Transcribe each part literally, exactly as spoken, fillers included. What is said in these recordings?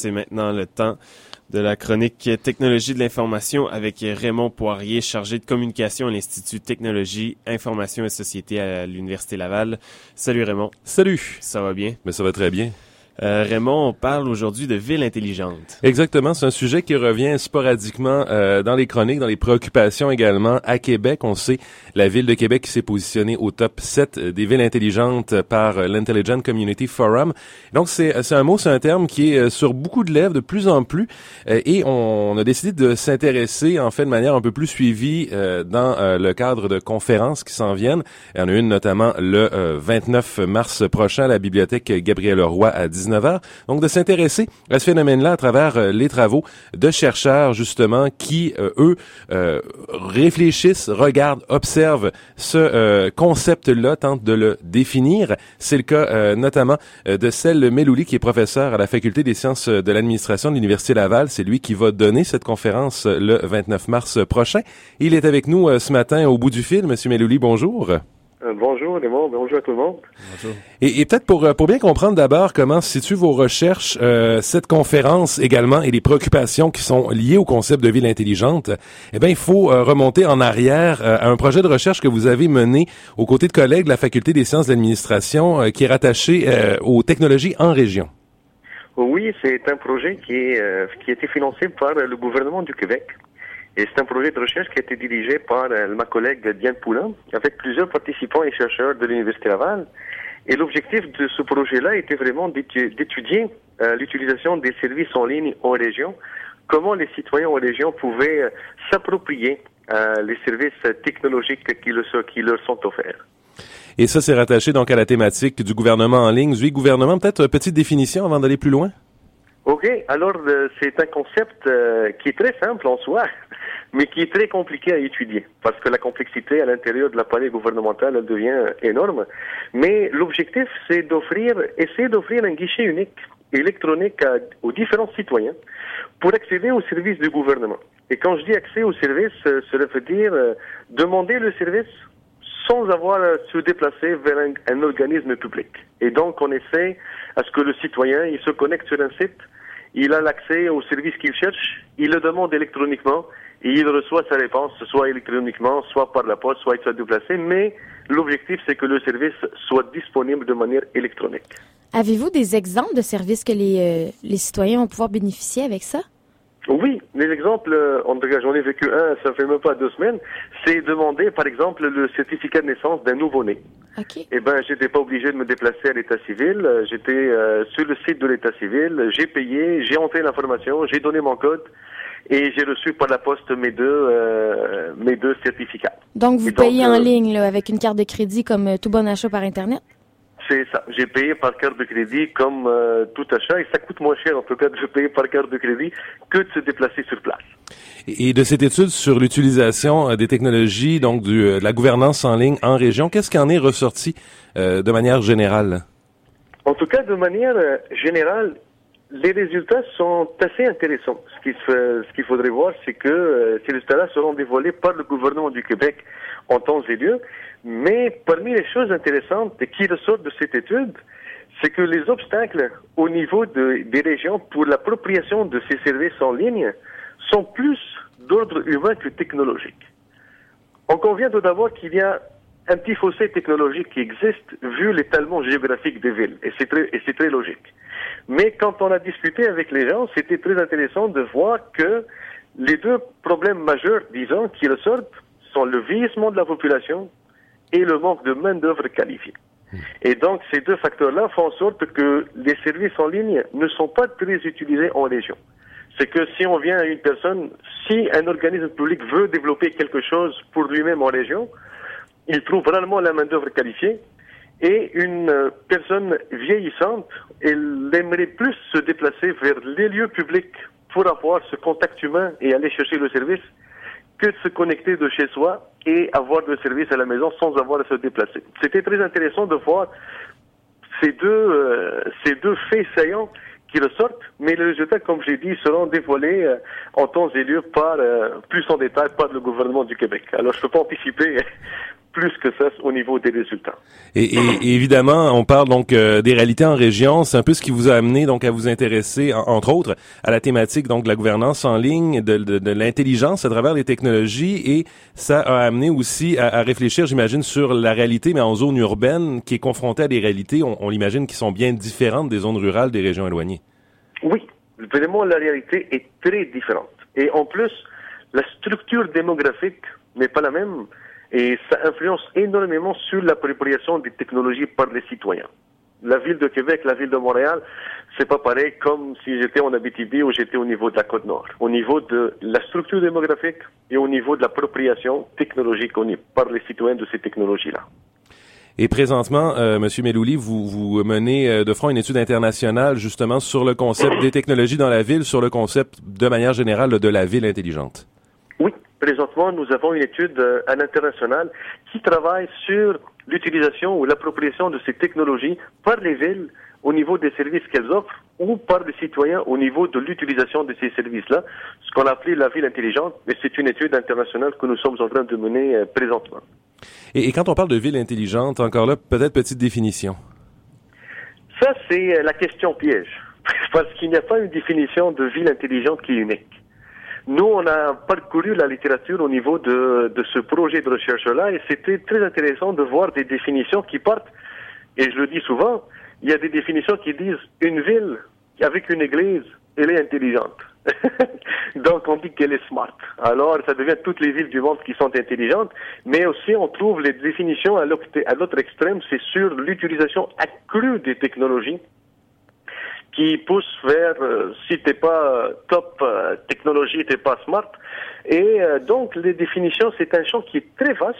c'est maintenant le temps de la chronique Technologie de l'information avec Raymond Poirier, chargé de communication à l'Institut Technologie, Information et Société à l'Université Laval. Salut Raymond. Salut. Ça va bien? Mais ça va très bien. Euh, Raymond, on parle aujourd'hui de ville intelligente. Exactement, c'est un sujet qui revient sporadiquement euh, dans les chroniques, dans les préoccupations également. À Québec, on sait, la ville de Québec qui s'est positionnée au top sept des villes intelligentes par l'Intelligent Community Forum. Donc, c'est, c'est un mot, c'est un terme qui est sur beaucoup de lèvres de plus en plus euh, et on a décidé de s'intéresser, en fait, de manière un peu plus suivie euh, dans euh, le cadre de conférences qui s'en viennent. Il y en a une notamment le euh, vingt-neuf mars prochain à la bibliothèque Gabriel-Leroy à dix-neuf heures. Donc, de s'intéresser à ce phénomène-là à travers euh, les travaux de chercheurs, justement, qui, euh, eux, euh, réfléchissent, regardent, observent ce euh, concept-là, tentent de le définir. C'est le cas, euh, notamment, euh, de Celle Melouli, qui est professeur à la Faculté des sciences de l'administration de l'Université Laval. C'est lui qui va donner cette conférence euh, le vingt-neuf mars prochain. Il est avec nous euh, ce matin au bout du fil. Monsieur Melouli, bonjour. Euh, bonjour Raymond, bonjour à tout le monde. Bonjour. Et, et peut-être pour pour bien comprendre d'abord comment se situent vos recherches, euh, cette conférence également et les préoccupations qui sont liées au concept de ville intelligente, eh bien il faut euh, remonter en arrière euh, à un projet de recherche que vous avez mené aux côtés de collègues de la Faculté des sciences de l'administration euh, qui est rattaché euh, aux technologies en région. Oui, c'est un projet qui est euh, qui a été financé par le gouvernement du Québec. Et c'est un projet de recherche qui a été dirigé par euh, ma collègue Diane Poulin, avec plusieurs participants et chercheurs de l'Université Laval. Et l'objectif de ce projet-là était vraiment d'étu- d'étudier euh, l'utilisation des services en ligne en région, comment les citoyens en région pouvaient euh, s'approprier euh, les services technologiques qui, le, qui leur sont offerts. Et ça, c'est rattaché donc à la thématique du gouvernement en ligne. Oui, gouvernement, peut-être une petite définition avant d'aller plus loin? Ok, alors euh, c'est un concept euh, qui est très simple en soi, mais qui est très compliqué à étudier, parce que la complexité à l'intérieur de l'appareil gouvernemental, elle devient énorme. Mais l'objectif, c'est d'offrir, essayer d'offrir un guichet unique, électronique à, aux différents citoyens, pour accéder aux services du gouvernement. Et quand je dis accès aux services, euh, cela veut dire euh, demander le service sans avoir à se déplacer vers un, un organisme public. Et donc, on essaie à ce que le citoyen, il se connecte sur un site, il a l'accès au service qu'il cherche, il le demande électroniquement, et il reçoit sa réponse, soit électroniquement, soit par la poste, soit il soit déplacé, mais l'objectif, c'est que le service soit disponible de manière électronique. Avez-vous des exemples de services que les, euh, les citoyens vont pouvoir bénéficier avec ça? Oui, les exemples, en tout cas, j'en ai vécu un, ça fait même pas deux semaines, c'est demander, par exemple, le certificat de naissance d'un nouveau-né. OK. Eh ben, j'étais pas obligé de me déplacer à l'état civil, j'étais euh, sur le site de l'état civil, j'ai payé, j'ai entré l'information, j'ai donné mon code, et j'ai reçu par la poste mes deux, euh, mes deux certificats. Donc, vous et payez donc, en euh, ligne, là, avec une carte de crédit comme euh, tout bon achat par Internet? C'est ça. J'ai payé par carte de crédit comme euh, tout achat et ça coûte moins cher en tout cas de payer par carte de crédit que de se déplacer sur place. Et de cette étude sur l'utilisation des technologies, donc du, de la gouvernance en ligne en région, qu'est-ce qui en est ressorti euh, de manière générale? En tout cas, de manière euh, générale, les résultats sont assez intéressants. Ce qu'il, ce qu'il faudrait voir, c'est que euh, ces résultats-là seront dévoilés par le gouvernement du Québec en temps et lieu. Mais parmi les choses intéressantes qui ressortent de cette étude, c'est que les obstacles au niveau de, des régions pour l'appropriation de ces services en ligne sont plus d'ordre humain que technologique. On convient tout d'abord qu'il y a un petit fossé technologique qui existe vu l'étalement géographique des villes, et c'est très, et c'est très logique. Mais quand on a discuté avec les gens, c'était très intéressant de voir que les deux problèmes majeurs, disons, qui ressortent sont le vieillissement de la population et le manque de main-d'œuvre qualifiée. Et donc, ces deux facteurs-là font en sorte que les services en ligne ne sont pas très utilisés en région. C'est que si on vient à une personne, si un organisme public veut développer quelque chose pour lui-même en région, il trouve rarement la main-d'œuvre qualifiée. Et une personne vieillissante, elle aimerait plus se déplacer vers les lieux publics pour avoir ce contact humain et aller chercher le service que de se connecter de chez soi et avoir le service à la maison sans avoir à se déplacer. C'était très intéressant de voir ces deux, euh, ces deux faits saillants qui ressortent, mais les résultats, comme j'ai dit, seront dévoilés euh, en temps et lieu par, euh, plus en détail par le gouvernement du Québec. Alors, je ne peux pas anticiper plus que ça au niveau des résultats. Et, et, et évidemment, on parle donc euh, des réalités en région. C'est un peu ce qui vous a amené donc à vous intéresser, en, entre autres, à la thématique donc de la gouvernance en ligne, de, de, de l'intelligence à travers les technologies, et ça a amené aussi à, à réfléchir, j'imagine, sur la réalité, mais en zone urbaine, qui est confrontée à des réalités, on, on l'imagine, qui sont bien différentes des zones rurales des régions éloignées. Oui, vraiment, la réalité est très différente. Et en plus, la structure démographique n'est pas la même. Et ça influence énormément sur l'appropriation des technologies par les citoyens. La ville de Québec, la ville de Montréal, c'est pas pareil comme si j'étais en Abitibi ou j'étais au niveau de la Côte-Nord. Au niveau de la structure démographique et au niveau de l'appropriation technologique par les citoyens de ces technologies-là. Et présentement, euh, M. Melouli, vous, vous menez euh, de front une étude internationale justement sur le concept des technologies dans la ville, sur le concept de manière générale de la ville intelligente. Oui. Présentement, nous avons une étude euh, à l'international qui travaille sur l'utilisation ou l'appropriation de ces technologies par les villes au niveau des services qu'elles offrent ou par les citoyens au niveau de l'utilisation de ces services-là, ce qu'on a appelé la ville intelligente, mais c'est une étude internationale que nous sommes en train de mener euh, présentement. Et, et quand on parle de ville intelligente, encore là, peut-être petite définition. Ça, c'est la question piège, parce qu'il n'y a pas une définition de ville intelligente qui est unique. Nous, on a parcouru la littérature au niveau de, de ce projet de recherche-là et c'était très intéressant de voir des définitions qui partent, et je le dis souvent, il y a des définitions qui disent une ville avec une église, elle est intelligente. Donc, on dit qu'elle est smart. Alors, ça devient toutes les villes du monde qui sont intelligentes, mais aussi on trouve les définitions à l'autre extrême, c'est sur l'utilisation accrue des technologies qui pousse vers euh, si t'es pas euh, top euh, technologie, t'es pas smart. Et euh, donc les définitions, c'est un champ qui est très vaste.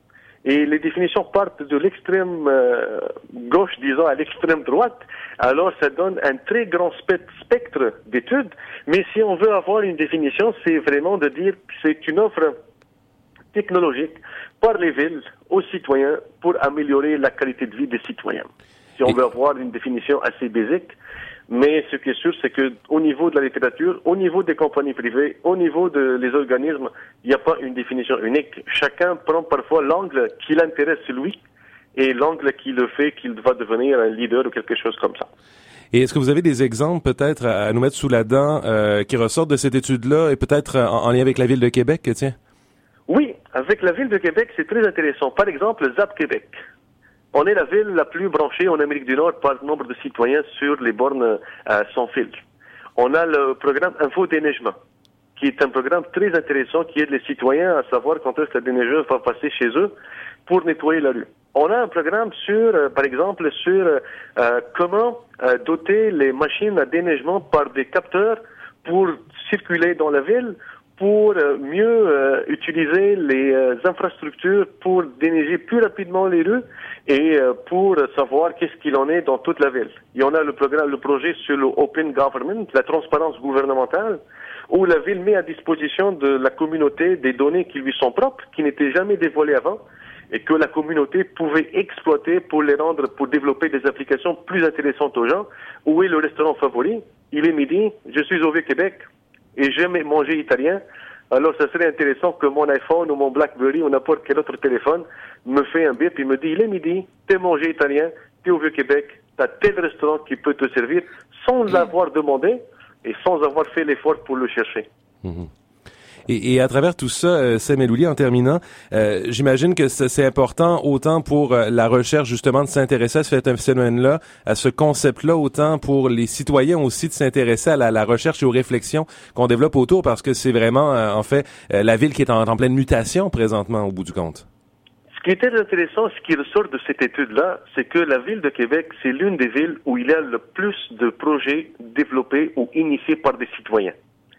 Et les définitions partent de l'extrême euh, gauche, disons, à l'extrême droite. Alors ça donne un très grand spectre d'études. Mais si on veut avoir une définition, c'est vraiment de dire que c'est une offre technologique par les villes aux citoyens pour améliorer la qualité de vie des citoyens. Si on veut avoir une définition assez basique. Mais ce qui est sûr, c'est que au niveau de la littérature, au niveau des compagnies privées, au niveau des organismes, il n'y a pas une définition unique. Chacun prend parfois l'angle qui l'intéresse lui et l'angle qui le fait qu'il va devenir un leader ou quelque chose comme ça. Et est-ce que vous avez des exemples peut-être à nous mettre sous la dent euh, qui ressortent de cette étude-là et peut-être en, en lien avec la Ville de Québec, tiens? Oui, avec la Ville de Québec, c'est très intéressant. Par exemple, Zap Québec. On est la ville la plus branchée en Amérique du Nord par nombre de citoyens sur les bornes euh, sans fil. On a le programme Info-Déneigement, qui est un programme très intéressant qui aide les citoyens à savoir quand est-ce que la déneigeuse va passer chez eux pour nettoyer la rue. On a un programme sur, euh, par exemple, sur euh, comment euh, doter les machines à déneigement par des capteurs pour circuler dans la ville, pour euh, mieux euh, utiliser les euh, infrastructures pour déneiger plus rapidement les rues et euh, pour savoir qu'est-ce qu'il en est dans toute la ville. Il y en a le programme, le projet sur le Open Government, la transparence gouvernementale, où la ville met à disposition de la communauté des données qui lui sont propres, qui n'étaient jamais dévoilées avant, et que la communauté pouvait exploiter pour les rendre, pour développer des applications plus intéressantes aux gens. Où est le restaurant favori? Il est midi, je suis au Vieux-Québec, et j'aime manger italien, alors ça serait intéressant que mon iPhone ou mon BlackBerry ou n'importe quel autre téléphone me fait un bip et me dit, il est midi, t'es mangé italien, t'es au Vieux-Québec, t'as tel restaurant qui peut te servir, sans l'avoir demandé et sans avoir fait l'effort pour le chercher. Mmh. Et, et à travers tout ça, euh, Sam Melouli, en terminant, euh, j'imagine que c'est important autant pour euh, la recherche justement de s'intéresser à ce phénomène-là, à ce concept-là, autant pour les citoyens aussi de s'intéresser à la, la recherche et aux réflexions qu'on développe autour, parce que c'est vraiment, euh, en fait, euh, la ville qui est en, en pleine mutation présentement au bout du compte. Ce qui est très intéressant, ce qui ressort de cette étude-là, c'est que la ville de Québec, c'est l'une des villes où il y a le plus de projets développés ou initiés par des citoyens.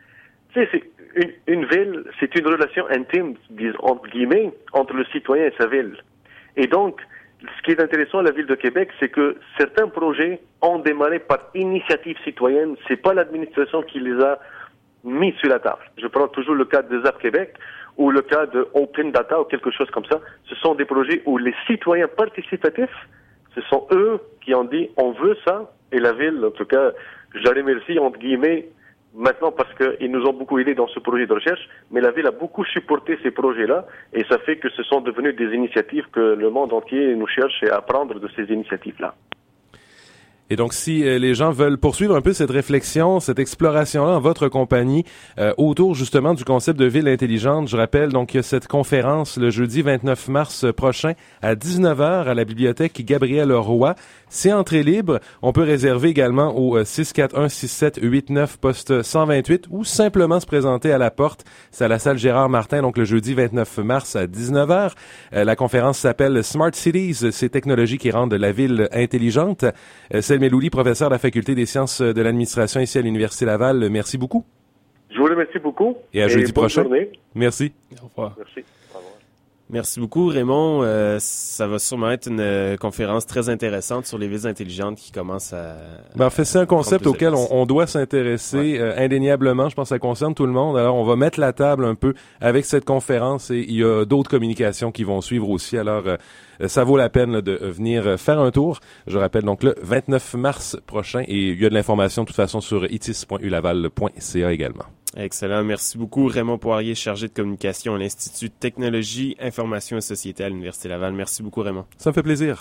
Tu sais, c'est Une, une ville, c'est une relation intime, entre guillemets, entre le citoyen et sa ville. Et donc, ce qui est intéressant à la ville de Québec, c'est que certains projets ont démarré par initiative citoyenne. C'est pas l'administration qui les a mis sur la table. Je prends toujours le cas de Zap Québec ou le cas de Open Data ou quelque chose comme ça. Ce sont des projets où les citoyens participatifs, ce sont eux qui ont dit on veut ça, et la ville, en tout cas, je la remercie, entre guillemets, maintenant parce qu'ils nous ont beaucoup aidés dans ce projet de recherche, mais la ville a beaucoup supporté ces projets-là et ça fait que ce sont devenus des initiatives que le monde entier nous cherche à apprendre de ces initiatives-là. Et donc, si euh, les gens veulent poursuivre un peu cette réflexion, cette exploration-là en votre compagnie, euh, autour justement du concept de ville intelligente, je rappelle donc qu'il y a cette conférence le jeudi vingt-neuf mars prochain à dix-neuf heures à la bibliothèque Gabriel Roy. C'est entrée libre. On peut réserver également au six quatre un six sept huit neuf poste cent vingt-huit ou simplement se présenter à la porte. C'est à la salle Gérard Martin, donc le jeudi vingt-neuf mars à dix-neuf heures. Euh, la conférence s'appelle Smart Cities, ces technologies qui rendent la ville intelligente. Euh, Melouli, professeur de la Faculté des sciences de l'administration ici à l'Université Laval. Merci beaucoup. Je vous remercie beaucoup. Et à et jeudi prochain. Journée. Merci. Au revoir. Merci. Au revoir. Merci beaucoup, Raymond. Euh, ça va sûrement être une euh, conférence très intéressante sur les villes intelligentes qui commence à... Ben, en fait, c'est un concept auquel on, on doit s'intéresser ouais. euh, indéniablement. Je pense que ça concerne tout le monde. Alors, on va mettre la table un peu avec cette conférence et il y a d'autres communications qui vont suivre aussi. Alors, euh, ça vaut la peine là, de venir faire un tour. Je rappelle donc le vingt-neuf mars prochain et il y a de l'information de toute façon sur itis point u laval point c a également. Excellent. Merci beaucoup, Raymond Poirier, chargé de communication à l'Institut de technologie, information et société à l'Université Laval. Merci beaucoup, Raymond. Ça me fait plaisir.